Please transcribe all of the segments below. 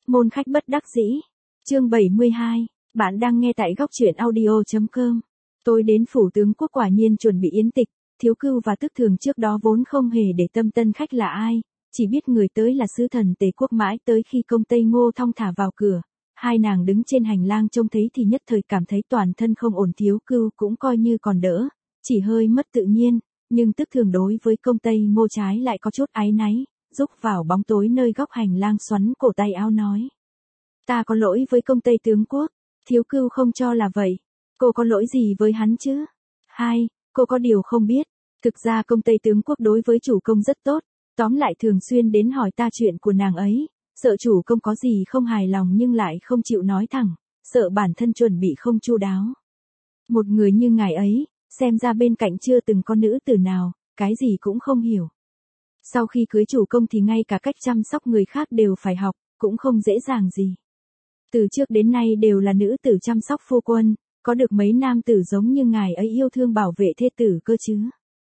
Môn khách bất đắc dĩ. Chương 72. Bạn đang nghe tại góc truyện audio.com. Tôi đến phủ tướng quốc quả nhiên chuẩn bị yến tịch, Thiếu Cưu và Tức Thường trước đó vốn không hề để tâm tân khách là ai, chỉ biết người tới là sứ thần Tề quốc mãi tới khi công Tây Ngô thong thả vào cửa. Hai nàng đứng trên hành lang trông thấy thì nhất thời cảm thấy toàn thân không ổn. Thiếu Cưu cũng coi như còn đỡ, chỉ hơi mất tự nhiên, nhưng Tức Thường đối với công Tây Ngô trái lại có chút áy náy, rúc vào bóng tối nơi góc hành lang xoắn cổ tay áo nói. Ta có lỗi với công Tây tướng quốc. Thiếu Cưu không cho là vậy. Cô có lỗi gì với hắn chứ? Hai, cô có điều không biết. Thực ra công Tây tướng quốc đối với chủ công rất tốt, tóm lại thường xuyên đến hỏi ta chuyện của nàng ấy, sợ chủ công có gì không hài lòng nhưng lại không chịu nói thẳng, sợ bản thân chuẩn bị không chu đáo. Một người như ngài ấy, xem ra bên cạnh chưa từng có nữ tử nào, cái gì cũng không hiểu. Sau khi cưới chủ công thì ngay cả cách chăm sóc người khác đều phải học, cũng không dễ dàng gì. Từ trước đến nay đều là nữ tử chăm sóc phu quân, có được mấy nam tử giống như ngài ấy yêu thương bảo vệ thê tử cơ chứ.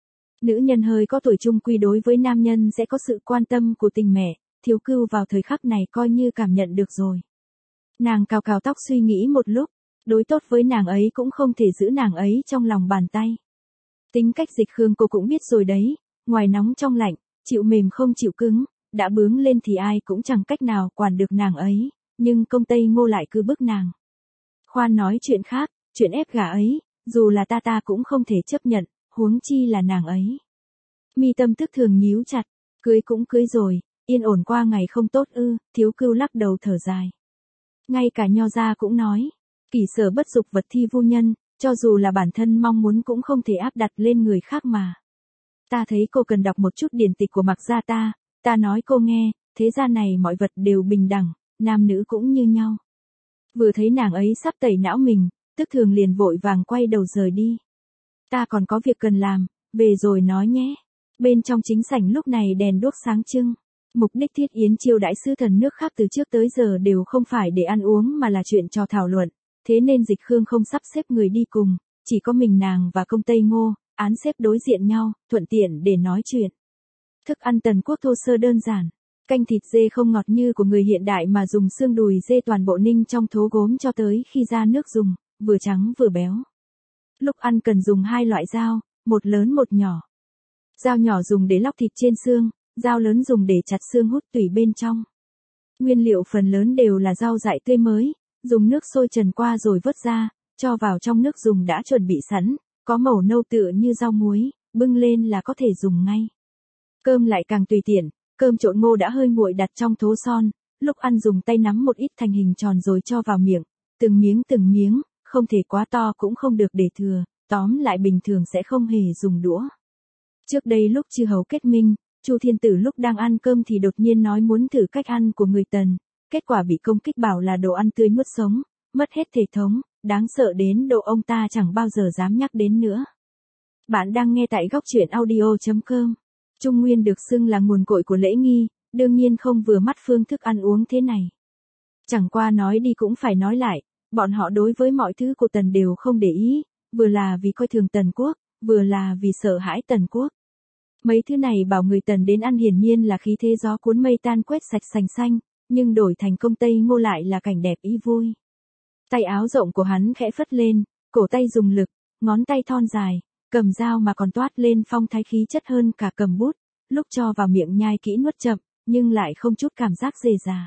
Nữ nhân hơi có tuổi trung quy đối với nam nhân sẽ có sự quan tâm của tình mẹ, Thiếu Cưu vào thời khắc này coi như cảm nhận được rồi. Nàng cào cào tóc suy nghĩ một lúc, đối tốt với nàng ấy cũng không thể giữ nàng ấy trong lòng bàn tay. Tính cách Dịch Khương cô cũng biết rồi đấy, ngoài nóng trong lạnh, chịu mềm không chịu cứng, đã bướng lên thì ai cũng chẳng cách nào quản được nàng ấy, nhưng công Tây Ngô lại cứ bức nàng. Khoan nói chuyện khác, chuyện ép gả ấy, dù là ta cũng không thể chấp nhận, huống chi là nàng ấy. Mi tâm Tức Thường nhíu chặt, cưới cũng cưới rồi, yên ổn qua ngày không tốt ư? Thiếu Cưu lắc đầu thở dài. Ngay cả Nho gia cũng nói, kỷ sở bất dục vật thi vu nhân, cho dù là bản thân mong muốn cũng không thể áp đặt lên người khác mà. Ta thấy cô cần đọc một chút điển tịch của Mạc gia ta nói cô nghe, thế gian này mọi vật đều bình đẳng, nam nữ cũng như nhau. Vừa thấy nàng ấy sắp tẩy não mình, Tức Thường liền vội vàng quay đầu rời đi. Ta còn có việc cần làm, về rồi nói nhé. Bên trong chính sảnh lúc này đèn đuốc sáng trưng. Mục đích thiết yến chiêu đãi sứ thần nước khác từ trước tới giờ đều không phải để ăn uống mà là chuyện trò thảo luận, thế nên Dịch Khương không sắp xếp người đi cùng, chỉ có mình nàng và công Tây Ngô, án xếp đối diện nhau, thuận tiện để nói chuyện. Thức ăn Tần quốc thô sơ đơn giản, canh thịt dê không ngọt như của người hiện đại mà dùng xương đùi dê toàn bộ ninh trong thố gốm cho tới khi ra nước dùng, vừa trắng vừa béo. Lúc ăn cần dùng hai loại dao, một lớn một nhỏ. Dao nhỏ dùng để lóc thịt trên xương, dao lớn dùng để chặt xương hút tủy bên trong. Nguyên liệu phần lớn đều là rau dại tươi mới, dùng nước sôi trần qua rồi vớt ra, cho vào trong nước dùng đã chuẩn bị sẵn, có màu nâu tựa như rau muối, bưng lên là có thể dùng ngay. Cơm lại càng tùy tiện, cơm trộn ngô đã hơi nguội đặt trong thố son, lúc ăn dùng tay nắm một ít thành hình tròn rồi cho vào miệng, từng miếng, không thể quá to cũng không được để thừa, tóm lại bình thường sẽ không hề dùng đũa. Trước đây lúc chư hầu kết minh, Chu Thiên Tử lúc đang ăn cơm thì đột nhiên nói muốn thử cách ăn của người Tần, kết quả bị công kích bảo là đồ ăn tươi nuốt sống, mất hết thể thống, đáng sợ đến độ ông ta chẳng bao giờ dám nhắc đến nữa. Bạn đang nghe tại góc truyện audio.com. Trung Nguyên được xưng là nguồn cội của lễ nghi, đương nhiên không vừa mắt phương thức ăn uống thế này. Chẳng qua nói đi cũng phải nói lại, bọn họ đối với mọi thứ của Tần đều không để ý, vừa là vì coi thường Tần quốc, vừa là vì sợ hãi Tần quốc. Mấy thứ này bảo người Tần đến ăn hiển nhiên là khí thế gió cuốn mây tan quét sạch sành xanh, nhưng đổi thành công Tây Ngô lại là cảnh đẹp ý vui. Tay áo rộng của hắn khẽ phất lên, cổ tay dùng lực, ngón tay thon dài, cầm dao mà còn toát lên phong thái khí chất hơn cả cầm bút, lúc cho vào miệng nhai kỹ nuốt chậm, nhưng lại không chút cảm giác dề dà.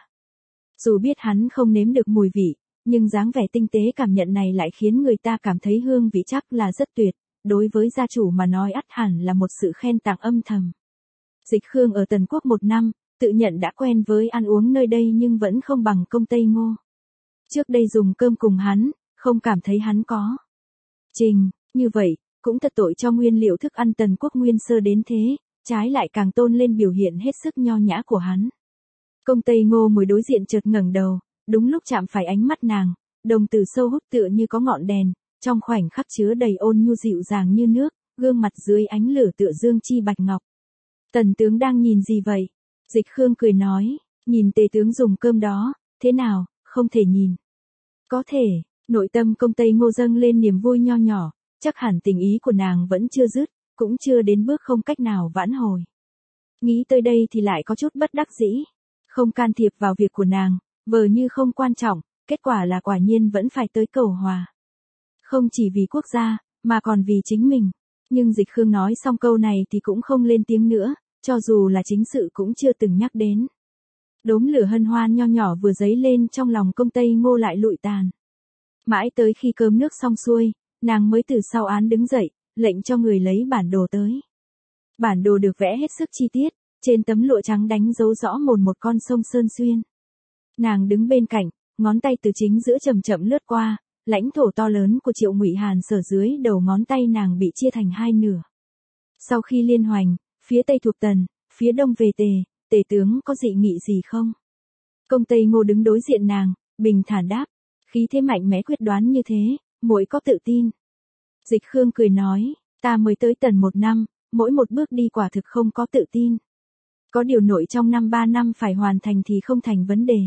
Dù biết hắn không nếm được mùi vị, nhưng dáng vẻ tinh tế cảm nhận này lại khiến người ta cảm thấy hương vị chắc là rất tuyệt, đối với gia chủ mà nói ắt hẳn là một sự khen tặng âm thầm. Dịch Khương ở Tần quốc 1 năm, tự nhận đã quen với ăn uống nơi đây nhưng vẫn không bằng công Tây Ngô. Trước đây dùng cơm cùng hắn, không cảm thấy hắn có trình, như vậy, cũng thật tội cho nguyên liệu thức ăn Tần quốc nguyên sơ đến thế, trái lại càng tôn lên biểu hiện hết sức nho nhã của hắn. Công Tây Ngô ngồi đối diện chợt ngẩng đầu, đúng lúc chạm phải ánh mắt nàng, đồng tử sâu hút tựa như có ngọn đèn, trong khoảnh khắc chứa đầy ôn nhu dịu dàng như nước, gương mặt dưới ánh lửa tựa dương chi bạch ngọc. Tần tướng đang nhìn gì vậy? Dịch Khương cười nói, nhìn Tề tướng dùng cơm đó, thế nào, không thể nhìn. Có thể, nội tâm công Tây Ngô dâng lên niềm vui nho nhỏ, chắc hẳn tình ý của nàng vẫn chưa dứt, cũng chưa đến bước không cách nào vãn hồi. Nghĩ tới đây thì lại có chút bất đắc dĩ, không can thiệp vào việc của nàng, Vờ như không quan trọng, kết quả là quả nhiên vẫn phải tới cầu hòa. Không chỉ vì quốc gia, mà còn vì chính mình. Nhưng Dịch Khương nói xong câu này thì cũng không lên tiếng nữa, cho dù là chính sự cũng chưa từng nhắc đến. Đốm lửa hân hoan nho nhỏ vừa dấy lên trong lòng Công Tây Ngô lại lụi tàn. Mãi tới khi cơm nước xong xuôi, nàng mới từ sau án đứng dậy, lệnh cho người lấy bản đồ tới. Bản đồ được vẽ hết sức chi tiết, trên tấm lụa trắng đánh dấu rõ một con sông Sơn Xuyên. Nàng đứng bên cạnh, ngón tay từ chính giữa chậm chậm lướt qua, lãnh thổ to lớn của Triệu Ngụy Hàn sở dưới đầu ngón tay nàng bị chia thành hai nửa. Sau khi liên hoành, phía tây thuộc Tần, phía đông về Tề, Tề tướng có dị nghị gì không? Công Tây Ngô đứng đối diện nàng, bình thản đáp, khí thế mạnh mẽ quyết đoán như thế, muội có tự tin. Dịch Khương cười nói, ta mới tới Tần 1 năm, mỗi một bước đi quả thực không có tự tin. Có điều nội trong 3 năm phải hoàn thành thì không thành vấn đề.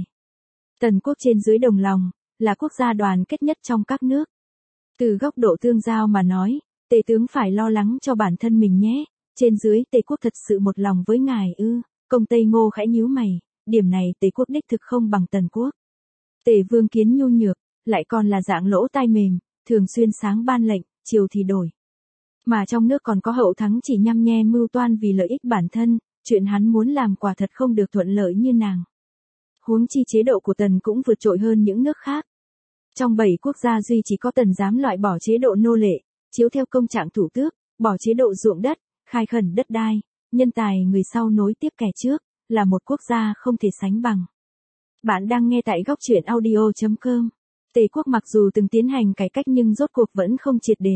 Tần quốc trên dưới đồng lòng, là quốc gia đoàn kết nhất trong các nước. Từ góc độ tương giao mà nói, Tề tướng phải lo lắng cho bản thân mình nhé, trên dưới Tề quốc thật sự một lòng với ngài ư? Công Tây Ngô khẽ nhíu mày, điểm này Tề quốc đích thực không bằng Tần quốc. Tề vương kiến nhu nhược, lại còn là dạng lỗ tai mềm, thường xuyên sáng ban lệnh, chiều thì đổi. Mà trong nước còn có hậu thắng chỉ nhăm nhe mưu toan vì lợi ích bản thân, chuyện hắn muốn làm quả thật không được thuận lợi như nàng. Huống chi chế độ của Tần cũng vượt trội hơn những nước khác. Trong 7 quốc gia duy chỉ có Tần dám loại bỏ chế độ nô lệ, chiếu theo công trạng thủ tước, bỏ chế độ ruộng đất, khai khẩn đất đai, nhân tài người sau nối tiếp kẻ trước, là một quốc gia không thể sánh bằng. Bạn đang nghe tại góc truyện audio.com. Tề quốc mặc dù từng tiến hành cải cách nhưng rốt cuộc vẫn không triệt để.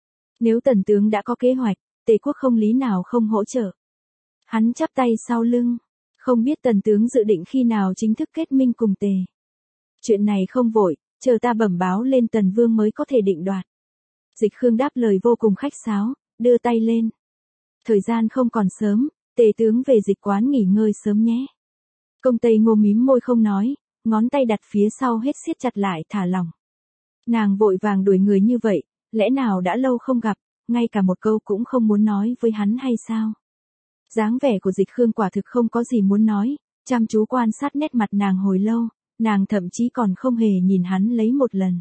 Nếu Tần tướng đã có kế hoạch, Tề quốc không lý nào không hỗ trợ. Hắn chắp tay sau lưng, không biết Tần tướng dự định khi nào chính thức kết minh cùng Tề. Chuyện này không vội, chờ ta bẩm báo lên Tần vương mới có thể định đoạt. Dịch Khương đáp lời vô cùng khách sáo, đưa tay lên. Thời gian không còn sớm, Tề tướng về dịch quán nghỉ ngơi sớm nhé. Công Tây Ngô mím môi không nói, ngón tay đặt phía sau hết siết chặt lại thả lỏng. Nàng vội vàng đuổi người như vậy, lẽ nào đã lâu không gặp, ngay cả một câu cũng không muốn nói với hắn hay sao? Dáng vẻ của Dịch Khương quả thực không có gì muốn nói, chăm chú quan sát nét mặt nàng hồi lâu, nàng thậm chí còn không hề nhìn hắn lấy một lần.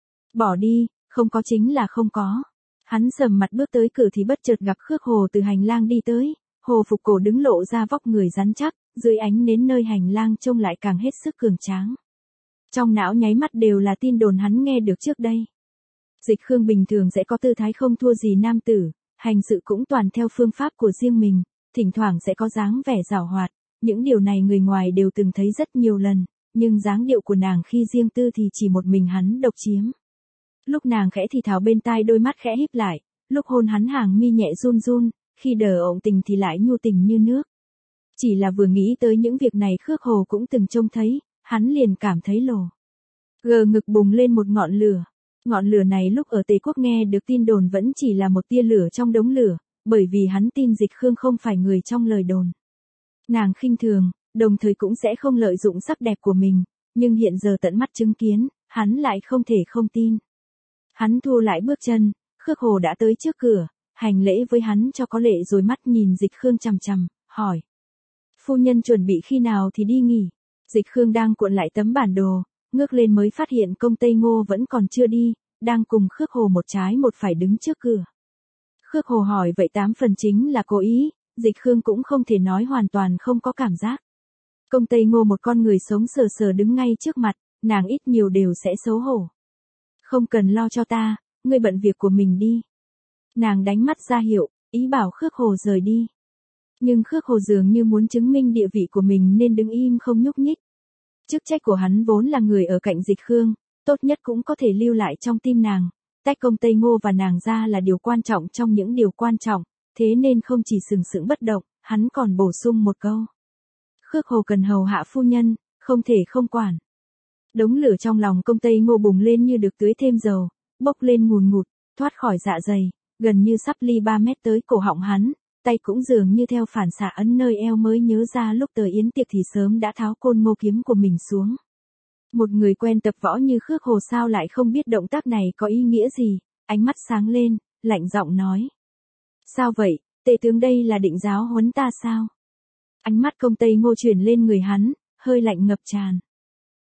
Bỏ đi, không có chính là không có. Hắn sầm mặt bước tới cửa thì bất chợt gặp Khước Hồ từ hành lang đi tới, Hồ phục cổ đứng lộ ra vóc người rắn chắc, dưới ánh nến nơi hành lang trông lại càng hết sức cường tráng. Trong não nháy mắt đều là tin đồn hắn nghe được trước đây. Dịch Khương bình thường sẽ có tư thái không thua gì nam tử, hành sự cũng toàn theo phương pháp của riêng mình, thỉnh thoảng sẽ có dáng vẻ giảo hoạt, những điều này người ngoài đều từng thấy rất nhiều lần, nhưng dáng điệu của nàng khi riêng tư thì chỉ một mình hắn độc chiếm. Lúc nàng khẽ thì thào bên tai đôi mắt khẽ híp lại, lúc hôn hắn hàng mi nhẹ run run, khi đờ ộng tình thì lại nhu tình như nước. Chỉ là vừa nghĩ tới những việc này Khước Hồ cũng từng trông thấy, hắn liền cảm thấy lồ. Gờ ngực bùng lên một ngọn lửa. Ngọn lửa này lúc ở Tề quốc nghe được tin đồn vẫn chỉ là một tia lửa trong đống lửa, bởi vì hắn tin Dịch Khương không phải người trong lời đồn. Nàng khinh thường, đồng thời cũng sẽ không lợi dụng sắc đẹp của mình, nhưng hiện giờ tận mắt chứng kiến, hắn lại không thể không tin. Hắn thu lại bước chân, Khước Hồ đã tới trước cửa, hành lễ với hắn cho có lệ rồi mắt nhìn Dịch Khương chằm chằm, hỏi. Phu nhân chuẩn bị khi nào thì đi nghỉ? Dịch Khương đang cuộn lại tấm bản đồ, ngước lên mới phát hiện Công Tây Ngô vẫn còn chưa đi, đang cùng Khước Hồ một trái một phải đứng trước cửa. Khước Hồ hỏi vậy 8 phần chính là cố ý, Dịch Khương cũng không thể nói hoàn toàn không có cảm giác. Công Tây Ngô một con người sống sờ sờ đứng ngay trước mặt, nàng ít nhiều đều sẽ xấu hổ. Không cần lo cho ta, ngươi bận việc của mình đi. Nàng đánh mắt ra hiệu, ý bảo Khước Hồ rời đi. Nhưng Khước Hồ dường như muốn chứng minh địa vị của mình nên đứng im không nhúc nhích. Chức trách của hắn vốn là người ở cạnh Dịch Khương, tốt nhất cũng có thể lưu lại trong tim nàng. Tách Công Tây Ngô và nàng ra là điều quan trọng trong những điều quan trọng, thế nên không chỉ sừng sững bất động, hắn còn bổ sung một câu. Khước Hồ cần hầu hạ phu nhân, không thể không quản. Đống lửa trong lòng Công Tây Ngô bùng lên như được tưới thêm dầu, bốc lên ngùn ngụt, thoát khỏi dạ dày, gần như sắp ly 3 mét tới cổ họng hắn, tay cũng dường như theo phản xạ ấn nơi eo mới nhớ ra lúc tới yến tiệc thì sớm đã tháo côn ngô kiếm của mình xuống. Một người quen tập võ như Khước Hồ sao lại không biết động tác này có ý nghĩa gì, ánh mắt sáng lên, lạnh giọng nói. Sao vậy, Tề tướng đây là định giáo huấn ta sao? Ánh mắt Công Tây Ngô chuyển lên người hắn, hơi lạnh ngập tràn.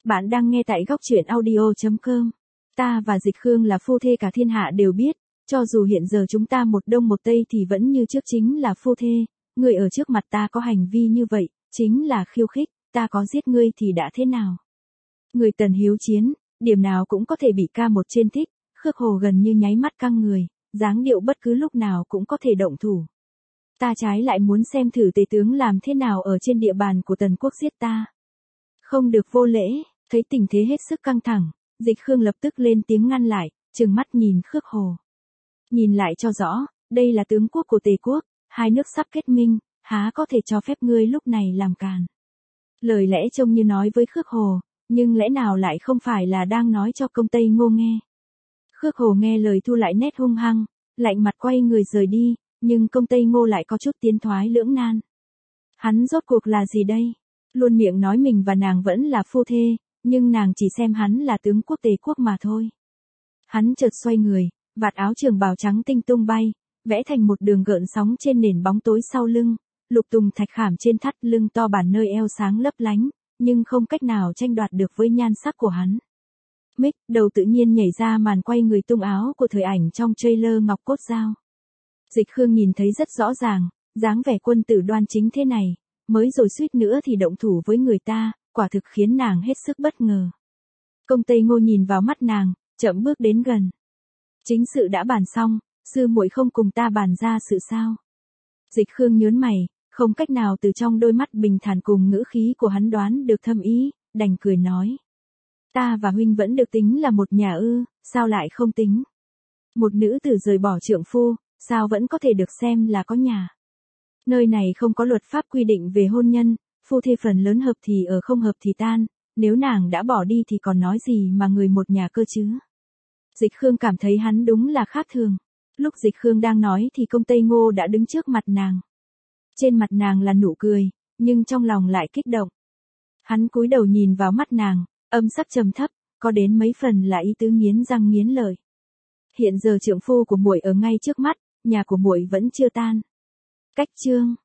Bạn đang nghe tại góc truyện audio.com. Ta và Dịch Khương là phu thê cả thiên hạ đều biết, cho dù hiện giờ chúng ta một đông một tây thì vẫn như trước chính là phu thê, người ở trước mặt ta có hành vi như vậy, chính là khiêu khích, ta có giết ngươi thì đã thế nào? Người Tần hiếu chiến, điểm nào cũng có thể bị ca một trên thích, Khước Hồ gần như nháy mắt căng người, dáng điệu bất cứ lúc nào cũng có thể động thủ. Ta trái lại muốn xem thử tề tướng làm thế nào ở trên địa bàn của Tần quốc giết ta. Không được vô lễ, thấy tình thế hết sức căng thẳng, Dịch Khương lập tức lên tiếng ngăn lại, trừng mắt nhìn Khước Hồ. Nhìn lại cho rõ, đây là tướng quốc của Tề quốc, hai nước sắp kết minh, há có thể cho phép ngươi lúc này làm càn. Lời lẽ trông như nói với Khước Hồ, nhưng lẽ nào lại không phải là đang nói cho công Tây Ngô nghe. Khước Hồ nghe lời thu lại nét hung hăng, lạnh mặt quay người rời đi, nhưng công Tây Ngô lại có chút tiến thoái lưỡng nan. Hắn rốt cuộc là gì đây? Luôn miệng nói mình và nàng vẫn là phu thê, nhưng nàng chỉ xem hắn là tướng quốc Tề quốc mà thôi. Hắn chợt xoay người, vạt áo trường bào trắng tinh tung bay, vẽ thành một đường gợn sóng trên nền bóng tối sau lưng, lục tùng thạch khảm trên thắt lưng to bản nơi eo sáng lấp lánh, nhưng không cách nào tranh đoạt được với nhan sắc của hắn. Mick đầu tự nhiên nhảy ra màn quay người tung áo của thời ảnh trong trailer ngọc cốt dao. Dịch Khương nhìn thấy rất rõ ràng, dáng vẻ quân tử đoan chính thế này, mới rồi suýt nữa thì động thủ với người ta, quả thực khiến nàng hết sức bất ngờ. Công Tây Ngô nhìn vào mắt nàng, chậm bước đến gần. Chính sự đã bàn xong, sư muội không cùng ta bàn ra sự sao? Dịch Khương nhớn mày, không cách nào từ trong đôi mắt bình thản cùng ngữ khí của hắn đoán được thâm ý, đành cười nói. Ta và huynh vẫn được tính là một nhà ư, sao lại không tính? Một nữ tử rời bỏ trượng phu, sao vẫn có thể được xem là có nhà? Nơi này không có luật pháp quy định về hôn nhân, phu thê phần lớn hợp thì ở không hợp thì tan, nếu nàng đã bỏ đi thì còn nói gì mà người một nhà cơ chứ? Dịch Khương cảm thấy hắn đúng là khác thường. Lúc Dịch Khương đang nói thì công Tây Ngô đã đứng trước mặt nàng. Trên mặt nàng là nụ cười, nhưng trong lòng lại kích động. Hắn cúi đầu nhìn vào mắt nàng, âm sắc trầm thấp, có đến mấy phần là ý tứ nghiến răng nghiến lợi. Hiện giờ trượng phu của muội ở ngay trước mắt, nhà của muội vẫn chưa tan. Cách chương